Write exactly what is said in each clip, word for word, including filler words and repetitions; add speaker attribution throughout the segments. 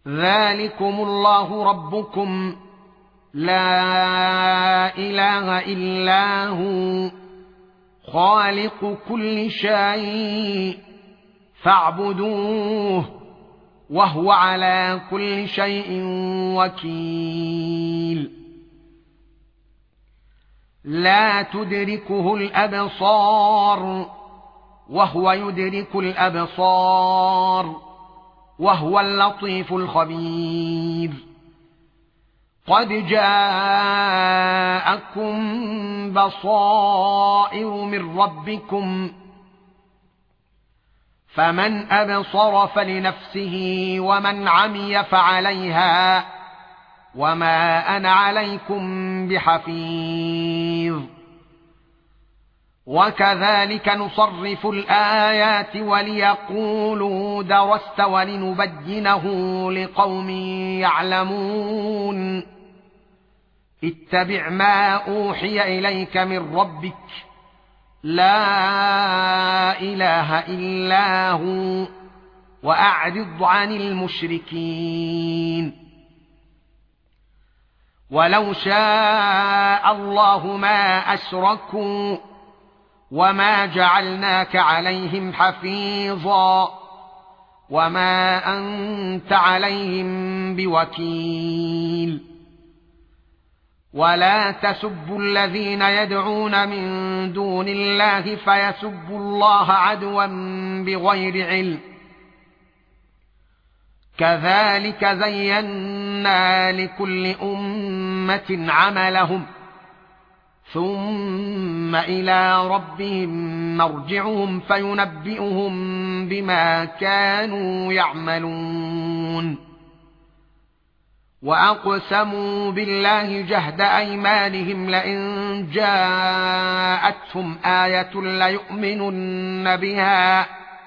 Speaker 1: ذلكم الله ربكم لا إله إلا هو خالق كل شيء فاعبدوه وهو على كل شيء وكيل لا تدركه الأبصار وهو يدرك الأبصار وهو اللطيف الخبير قد جاءكم بصائر من ربكم فمن أبصر فلنفسه ومن عمي فعليها وما أنا عليكم بحفيظ وكذلك نصرف الآيات وليقولوا درست ولنبينه لقوم يعلمون اتبع ما أوحي إليك من ربك لا إله إلا هو وأعرض عن المشركين ولو شاء الله ما أشركوا وما جعلناك عليهم حفيظا وما أنت عليهم بوكيل ولا تسبوا الذين يدعون من دون الله فيسبوا الله عدوا بغير علم كذلك زينا لكل أمة عملهم ثم إلى ربهم مرجعهم فينبئهم بما كانوا يعملون وأقسموا بالله جهد أيمانهم لئن جاءتهم آية ليؤمنن بها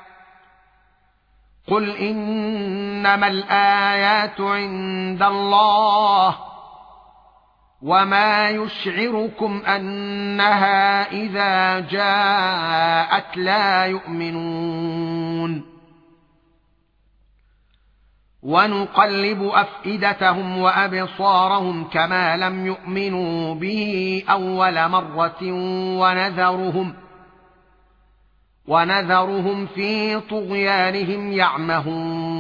Speaker 1: قل إنما الآيات عند الله وما يشعركم أنها إذا جاءت لا يؤمنون ونقلب أفئدتهم وأبصارهم كما لم يؤمنوا به أول مرة ونذرهم ونذرهم في طغيانهم يعمهون